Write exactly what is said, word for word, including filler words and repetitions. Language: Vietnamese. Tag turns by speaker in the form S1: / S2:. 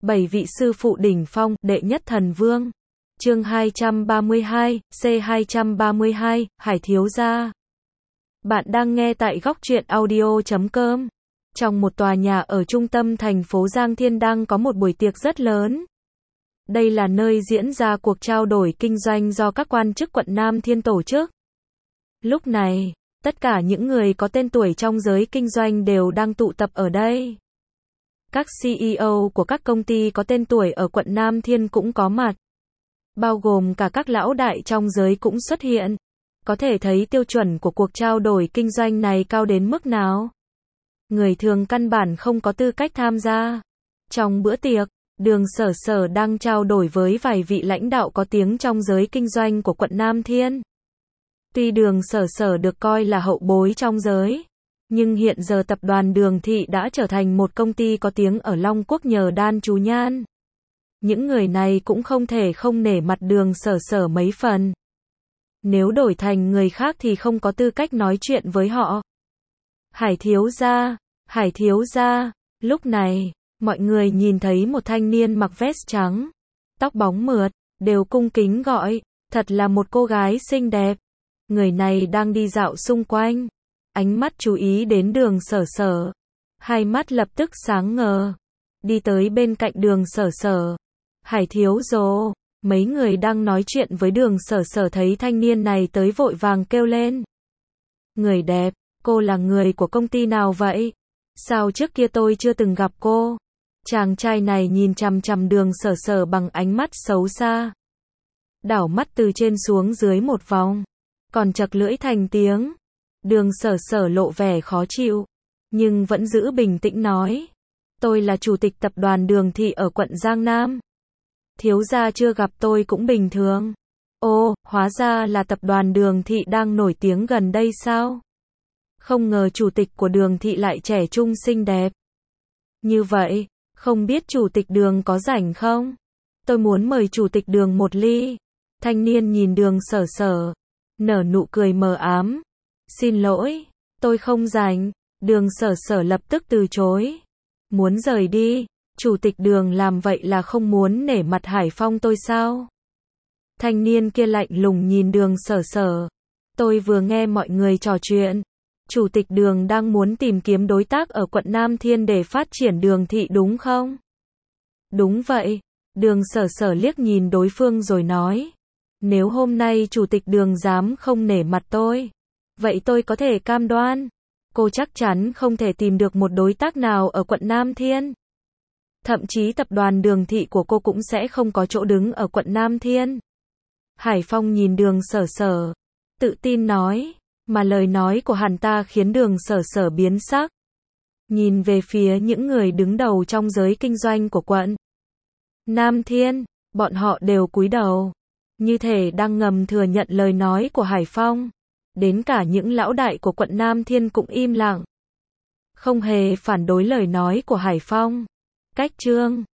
S1: Bảy vị sư phụ đỉnh phong, đệ nhất thần vương. Chương hai trăm ba mươi hai, C hai trăm ba mươi hai, Hải thiếu gia. Bạn đang nghe tại góc truyện audio chấm com. Trong một tòa nhà ở trung tâm thành phố Giang Thiên đang có một buổi tiệc rất lớn. Đây là nơi diễn ra cuộc trao đổi kinh doanh do các quan chức quận Nam Thiên tổ chức. Lúc này, tất cả những người có tên tuổi trong giới kinh doanh đều đang tụ tập ở đây. Các xê e ô của các công ty có tên tuổi ở quận Nam Thiên cũng có mặt. Bao gồm cả các lão đại trong giới cũng xuất hiện. Có thể thấy tiêu chuẩn của cuộc trao đổi kinh doanh này cao đến mức nào. Người thường căn bản không có tư cách tham gia. Trong bữa tiệc, Đường Sở Sở đang trao đổi với vài vị lãnh đạo có tiếng trong giới kinh doanh của quận Nam Thiên. Tuy Đường Sở Sở được coi là hậu bối trong giới, nhưng hiện giờ tập đoàn Đường Thị đã trở thành một công ty có tiếng ở Long Quốc nhờ đan chú nhan. Những người này cũng không thể không nể mặt Đường Sở Sở mấy phần. Nếu đổi thành người khác thì không có tư cách nói chuyện với họ. Hải thiếu gia, Hải thiếu gia. Lúc này, mọi người nhìn thấy một thanh niên mặc vest trắng, tóc bóng mượt, đều cung kính gọi, thật là một cô gái xinh đẹp. Người này đang đi dạo xung quanh, ánh mắt chú ý đến Đường Sở Sở, hai mắt lập tức sáng ngời, đi tới bên cạnh Đường Sở Sở. Hải thiếu gia, mấy người đang nói chuyện với Đường Sở Sở thấy thanh niên này tới vội vàng kêu lên. Người đẹp, cô là người của công ty nào vậy? Sao trước kia tôi chưa từng gặp cô? Chàng trai này nhìn chằm chằm Đường Sở Sở bằng ánh mắt xấu xa. Đảo mắt từ trên xuống dưới một vòng, còn chật lưỡi thành tiếng. Đường Sở Sở lộ vẻ khó chịu, nhưng vẫn giữ bình tĩnh nói. Tôi là chủ tịch tập đoàn Đường Thị ở quận Giang Nam. Thiếu gia chưa gặp tôi cũng bình thường. Ồ, hóa ra là tập đoàn Đường Thị đang nổi tiếng gần đây sao? Không ngờ chủ tịch của Đường Thị lại trẻ trung xinh đẹp. Như vậy, không biết chủ tịch Đường có rảnh không? Tôi muốn mời chủ tịch Đường một ly. Thanh niên nhìn Đường Sở Sở, nở nụ cười mờ ám. Xin lỗi, tôi không rảnh. Đường Sở Sở lập tức từ chối. Muốn rời đi. Chủ tịch Đường làm vậy là không muốn nể mặt Hải Phong tôi sao? Thanh niên kia lạnh lùng nhìn Đường Sở Sở. Tôi vừa nghe mọi người trò chuyện. Chủ tịch Đường đang muốn tìm kiếm đối tác ở quận Nam Thiên để phát triển Đường Thị đúng không? Đúng vậy. Đường Sở Sở liếc nhìn đối phương rồi nói. Nếu hôm nay chủ tịch Đường dám không nể mặt tôi, vậy tôi có thể cam đoan, cô chắc chắn không thể tìm được một đối tác nào ở quận Nam Thiên. Thậm chí tập đoàn Đường Thị của cô cũng sẽ không có chỗ đứng ở quận Nam Thiên. Hải Phong nhìn Đường Sở Sở, tự tin nói, mà lời nói của hắn ta khiến Đường Sở Sở biến sắc. Nhìn về phía những người đứng đầu trong giới kinh doanh của quận Nam Thiên, bọn họ đều cúi đầu, như thể đang ngầm thừa nhận lời nói của Hải Phong. Đến cả những lão đại của quận Nam Thiên cũng im lặng, không hề phản đối lời nói của Hải Phong. Cách chương